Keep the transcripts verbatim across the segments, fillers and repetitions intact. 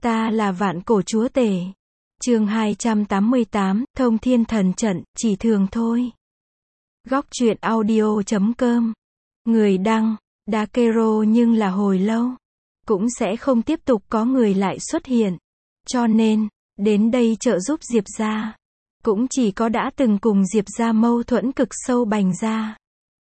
Ta là vạn cổ chúa tể. Chương hai trăm tám mươi tám, Thông Thiên Thần Trận, chỉ thường thôi. Góc truyện audio chấm com. Người đăng, Dakero, nhưng là hồi lâu cũng sẽ không tiếp tục có người lại xuất hiện. Cho nên, đến đây trợ giúp Diệp gia, cũng chỉ có đã từng cùng Diệp gia mâu thuẫn cực sâu Bành gia.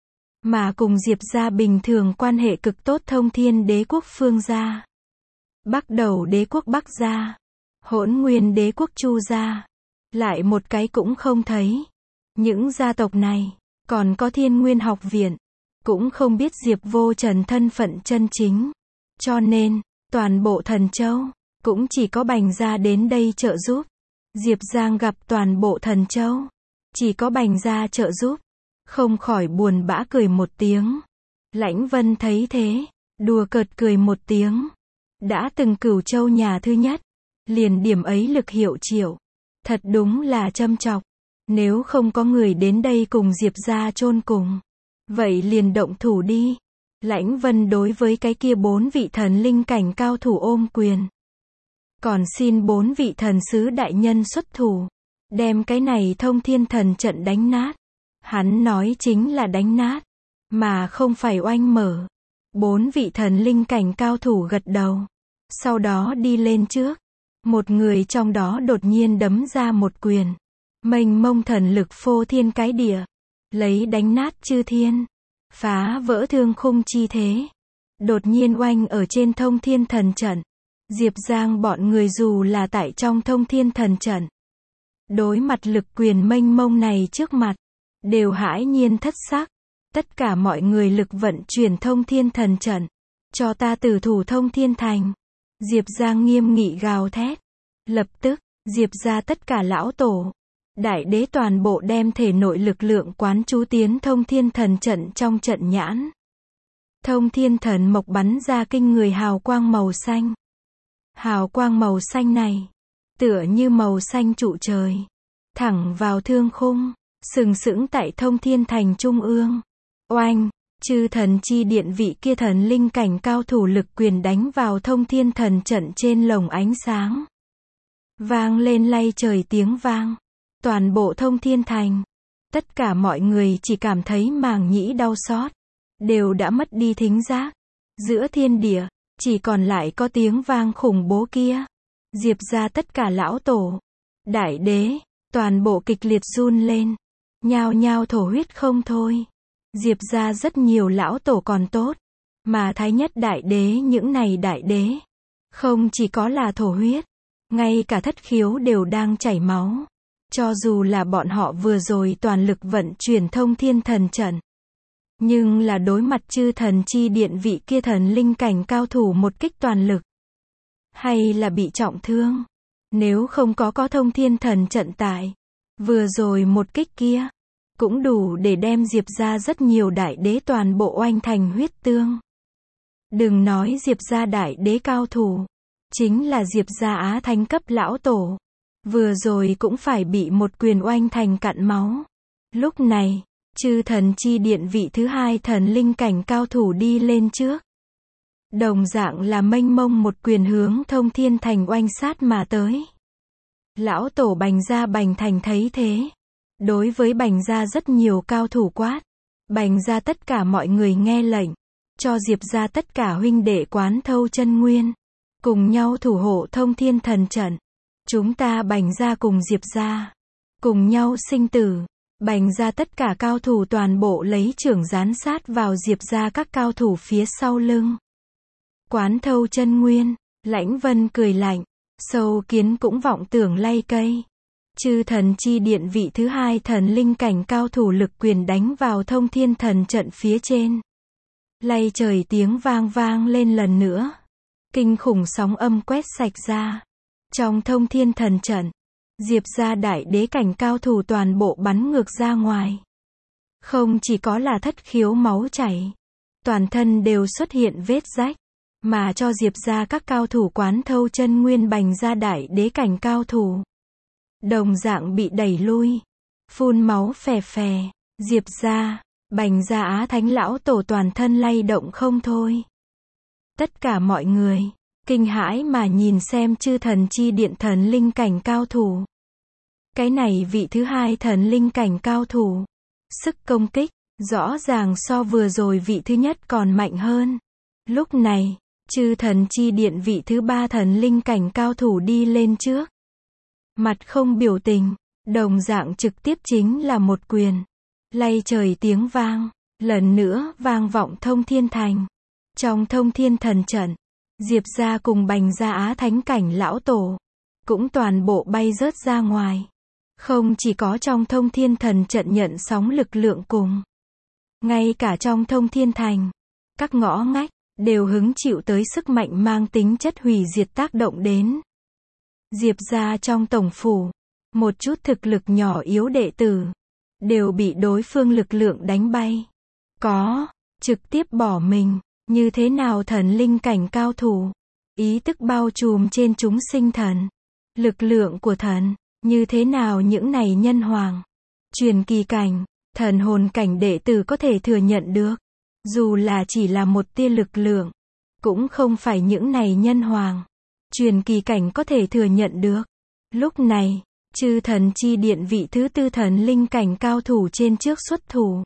Mà cùng Diệp gia bình thường quan hệ cực tốt Thông Thiên Đế quốc Phương gia, Bắc Đầu Đế quốc Bắc gia, Hỗn Nguyên Đế quốc Chu gia, lại một cái cũng không thấy. Những gia tộc này, còn có Thiên Nguyên học viện, cũng không biết Diệp Vô Trần thân phận chân chính. Cho nên, toàn bộ Thần Châu, cũng chỉ có Bành gia đến đây trợ giúp. Diệp Giang gặp toàn bộ Thần Châu, chỉ có Bành gia trợ giúp, không khỏi buồn bã cười một tiếng. Lãnh Vân thấy thế, đùa cợt cười một tiếng. Đã từng Cửu Châu nhà thứ nhất, liền điểm ấy lực hiệu triệu, thật đúng là châm chọc. Nếu không có người đến đây cùng Diệp gia chôn cùng, vậy liền động thủ đi. Lãnh Vân đối với cái kia bốn vị thần linh cảnh cao thủ ôm quyền. Còn xin bốn vị thần sứ đại nhân xuất thủ, đem cái này Thông Thiên Thần Trận đánh nát. Hắn nói chính là đánh nát, mà không phải oanh mở. Bốn vị thần linh cảnh cao thủ gật đầu, sau đó đi lên trước. Một người trong đó đột nhiên đấm ra một quyền, mênh mông thần lực phô thiên cái địa, lấy đánh nát chư thiên, phá vỡ thương khung chi thế. Đột nhiên oanh ở trên Thông Thiên Thần Trận. Diệp Giang bọn người dù là tại trong Thông Thiên Thần Trận, đối mặt lực quyền mênh mông này trước mặt, đều hãi nhiên thất sắc. Tất cả mọi người lực vận chuyển Thông Thiên Thần Trận, cho ta tử thủ Thông Thiên Thành. Diệp Giang nghiêm nghị gào thét. Lập tức, Diệp gia tất cả lão tổ, đại đế toàn bộ đem thể nội lực lượng quán chú tiến Thông Thiên Thần Trận trong trận nhãn. Thông Thiên Thần Mộc bắn ra kinh người hào quang màu xanh. Hào quang màu xanh này, tựa như màu xanh trụ trời, thẳng vào thương khung, sừng sững tại Thông Thiên Thành trung ương. Oanh, chư thần chi điện vị kia thần linh cảnh cao thủ lực quyền đánh vào Thông Thiên Thần Trận trên lồng ánh sáng. Vang lên lay trời tiếng vang. Toàn bộ Thông Thiên Thành, tất cả mọi người chỉ cảm thấy màng nhĩ đau xót, đều đã mất đi thính giác. Giữa thiên địa, chỉ còn lại có tiếng vang khủng bố kia. Diệp gia tất cả lão tổ, đại đế, toàn bộ kịch liệt run lên, nhao nhao thổ huyết không thôi. Diệp gia rất nhiều lão tổ còn tốt, mà Thái Nhất đại đế những này đại đế, không chỉ có là thổ huyết, ngay cả thất khiếu đều đang chảy máu. Cho dù là bọn họ vừa rồi toàn lực vận chuyển Thông Thiên Thần Trận, nhưng là đối mặt chư thần chi điện vị kia thần linh cảnh cao thủ một kích toàn lực, hay là bị trọng thương. Nếu không có có Thông Thiên Thần Trận tại, vừa rồi một kích kia, cũng đủ để đem Diệp gia rất nhiều đại đế toàn bộ oanh thành huyết tương. Đừng nói Diệp gia đại đế cao thủ, chính là Diệp gia á thánh cấp lão tổ, vừa rồi cũng phải bị một quyền oanh thành cạn máu. Lúc này, chư thần chi điện vị thứ hai thần linh cảnh cao thủ đi lên trước. Đồng dạng là mênh mông một quyền hướng Thông Thiên Thành oanh sát mà tới. Lão tổ Bành gia Bành Thành thấy thế, đối với Bành gia rất nhiều cao thủ quát. Bành gia tất cả mọi người nghe lệnh, cho Diệp gia tất cả huynh đệ quán thâu chân nguyên, cùng nhau thủ hộ Thông Thiên Thần Trận. Chúng ta Bành gia cùng Diệp gia, cùng nhau sinh tử. Bành gia tất cả cao thủ toàn bộ lấy trưởng gián sát vào Diệp gia các cao thủ phía sau lưng. Quán thâu chân nguyên, Lãnh Vân cười lạnh, sâu kiến cũng vọng tưởng lay cây. Chư thần chi điện vị thứ hai thần linh cảnh cao thủ lực quyền đánh vào Thông Thiên Thần Trận phía trên. Lay trời tiếng vang vang lên lần nữa. Kinh khủng sóng âm quét sạch ra. Trong Thông Thiên Thần Trận, Diệp gia đại đế cảnh cao thủ toàn bộ bắn ngược ra ngoài. Không chỉ có là thất khiếu máu chảy, toàn thân đều xuất hiện vết rách, mà cho Diệp gia các cao thủ quán thâu chân nguyên Bành gia đại đế cảnh cao thủ, đồng dạng bị đẩy lui, phun máu phè phè. Diệp gia, Bành gia á thánh lão tổ toàn thân lay động không thôi. Tất cả mọi người kinh hãi mà nhìn xem chư thần chi điện thần linh cảnh cao thủ. Cái này vị thứ hai thần linh cảnh cao thủ. Sức công kích, rõ ràng so vừa rồi vị thứ nhất còn mạnh hơn. Lúc này, chư thần chi điện vị thứ ba thần linh cảnh cao thủ đi lên trước. Mặt không biểu tình, đồng dạng trực tiếp chính là một quyền. Lay trời tiếng vang, lần nữa vang vọng thông thiên thành. Trong thông thiên thần trận, Diệp gia cùng Bành gia Á thánh cảnh lão tổ, cũng toàn bộ bay rớt ra ngoài. Không chỉ có trong thông thiên thần trận nhận sóng lực lượng cùng. Ngay cả trong thông thiên thành, các ngõ ngách, đều hứng chịu tới sức mạnh mang tính chất hủy diệt tác động đến. Diệp gia trong tổng phủ, một chút thực lực nhỏ yếu đệ tử, đều bị đối phương lực lượng đánh bay. Có, trực tiếp bỏ mình, như thế nào thần linh cảnh cao thủ, ý tức bao trùm trên chúng sinh thần. Lực lượng của thần, như thế nào những này nhân hoàng, truyền kỳ cảnh, thần hồn cảnh đệ tử có thể thừa nhận được. Dù là chỉ là một tia lực lượng, cũng không phải những này nhân hoàng, truyền kỳ cảnh có thể thừa nhận được. Lúc này, chư thần chi điện vị thứ tư thần linh cảnh cao thủ trên trước xuất thủ.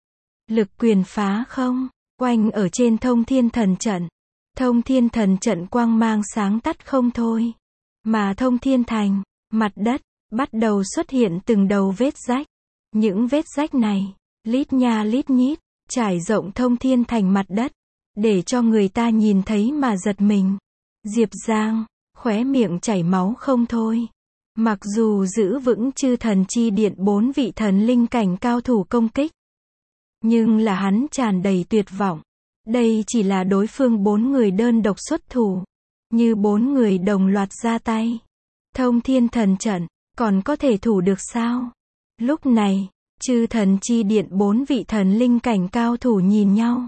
Lực quyền phá không, oanh ở trên thông thiên thần trận. Thông thiên thần trận quang mang sáng tắt không thôi. Mà thông thiên thành, mặt đất, bắt đầu xuất hiện từng đầu vết rách. Những vết rách này, lít nha lít nhít, trải rộng thông thiên thành mặt đất, để cho người ta nhìn thấy mà giật mình. Diệp Giang, khóe miệng chảy máu không thôi. Mặc dù giữ vững chư thần chi điện bốn vị thần linh cảnh cao thủ công kích, nhưng là hắn tràn đầy tuyệt vọng. Đây chỉ là đối phương bốn người đơn độc xuất thủ. Như bốn người đồng loạt ra tay. Thông thiên thần trận, còn có thể thủ được sao? Lúc này, chư thần chi điện bốn vị thần linh cảnh cao thủ nhìn nhau.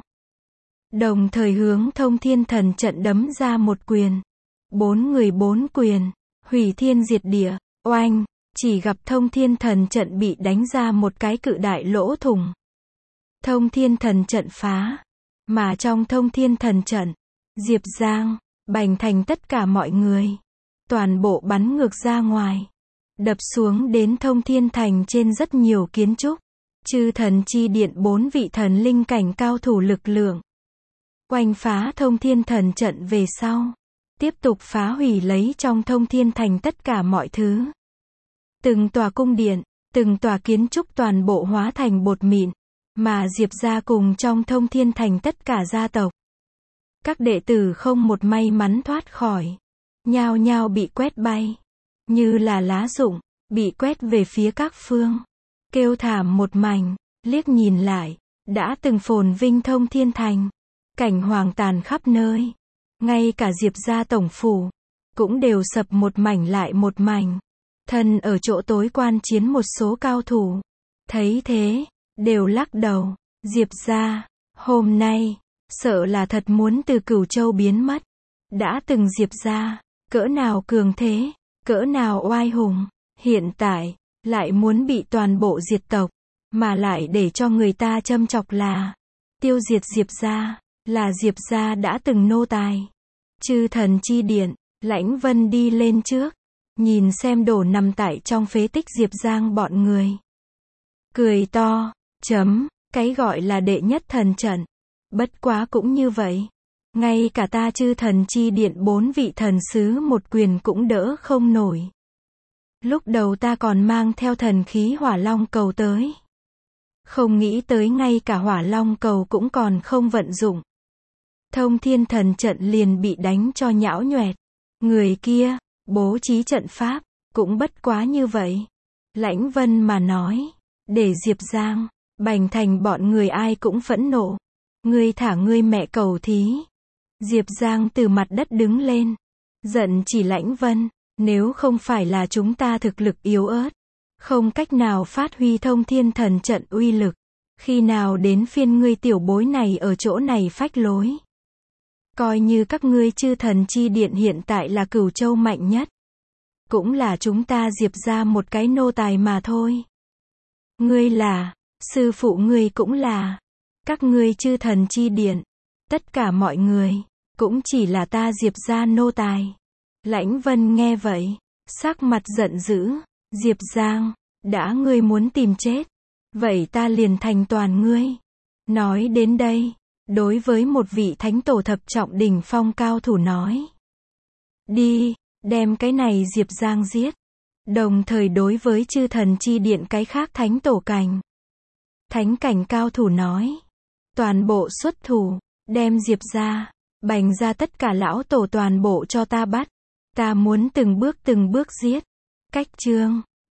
Đồng thời hướng thông thiên thần trận đấm ra một quyền. Bốn người bốn quyền, hủy thiên diệt địa, oanh, chỉ gặp thông thiên thần trận bị đánh ra một cái cự đại lỗ thủng. Thông thiên thần trận phá. Mà trong thông thiên thần trận, Diệp Giang, Bành Thành tất cả mọi người, toàn bộ bắn ngược ra ngoài. Đập xuống đến thông thiên thành trên rất nhiều kiến trúc. Chư thần chi điện bốn vị thần linh cảnh cao thủ lực lượng. Oanh phá thông thiên thần trận về sau. Tiếp tục phá hủy lấy trong thông thiên thành tất cả mọi thứ. Từng tòa cung điện, từng tòa kiến trúc toàn bộ hóa thành bột mịn. Mà Diệp gia cùng trong thông thiên thành tất cả gia tộc. Các đệ tử không một may mắn thoát khỏi. Nhao nhao bị quét bay. Như là lá rụng, bị quét về phía các phương. Kêu thảm một mảnh, liếc nhìn lại, đã từng phồn vinh thông thiên thành. Cảnh hoàng tàn khắp nơi. Ngay cả Diệp gia tổng phủ, cũng đều sập một mảnh lại một mảnh. Thân ở chỗ tối quan chiến một số cao thủ. Thấy thế, đều lắc đầu. Diệp gia, hôm nay, sợ là thật muốn từ Cửu Châu biến mất. Đã từng Diệp gia, cỡ nào cường thế, cỡ nào oai hùng, hiện tại, lại muốn bị toàn bộ diệt tộc, mà lại để cho người ta châm chọc là, tiêu diệt Diệp gia, là Diệp gia đã từng nô tài. Chư thần chi điện, Lãnh Vân đi lên trước, nhìn xem đổ nằm tại trong phế tích Diệp Giang bọn người. Cười to, chấm, cái gọi là đệ nhất thần trận. Bất quá cũng như vậy. Ngay cả ta chư thần chi điện bốn vị thần sứ một quyền cũng đỡ không nổi. Lúc đầu ta còn mang theo thần khí hỏa long cầu tới. Không nghĩ tới ngay cả hỏa long cầu cũng còn không vận dụng. Thông thiên thần trận liền bị đánh cho nhão nhoẹt. Người kia, bố trí trận pháp, cũng bất quá như vậy. Lãnh Vân mà nói, để Diệp Giang, Bành Thành bọn người ai cũng phẫn nộ. Ngươi thả ngươi mẹ cầu thí. Diệp Giang từ mặt đất đứng lên. Giận chỉ Lãnh Vân, nếu không phải là chúng ta thực lực yếu ớt, không cách nào phát huy thông thiên thần trận uy lực. Khi nào đến phiên ngươi tiểu bối này ở chỗ này phách lối. Coi như các ngươi chư thần chi điện hiện tại là Cửu Châu mạnh nhất. Cũng là chúng ta Diệp ra một cái nô tài mà thôi. Ngươi là, sư phụ ngươi cũng là. Các ngươi chư thần chi điện, tất cả mọi người, cũng chỉ là ta Diệp gia nô tài. Lãnh Vân nghe vậy, sắc mặt giận dữ, Diệp Giang, đã ngươi muốn tìm chết, vậy ta liền thành toàn ngươi. Nói đến đây, đối với một vị thánh tổ thập trọng đỉnh phong cao thủ nói. Đi, đem cái này Diệp Giang giết. Đồng thời đối với chư thần chi điện cái khác thánh tổ cảnh. Thánh cảnh cao thủ nói. Toàn bộ xuất thủ, đem Diệp ra, bành ra tất cả lão tổ toàn bộ cho ta bắt. Ta muốn từng bước từng bước giết. Cách chương.